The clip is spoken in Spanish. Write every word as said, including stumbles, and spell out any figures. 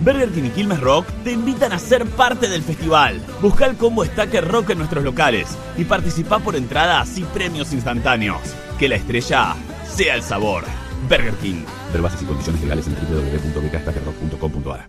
Burger King y Quilmes Rock te invitan a ser parte del festival. Busca el combo Stacker Rock en nuestros locales y participa por entradas y premios instantáneos. Que la estrella sea el sabor. Burger King. Ver bases y condiciones legales en w w w punto b k stacker rock punto com punto a r.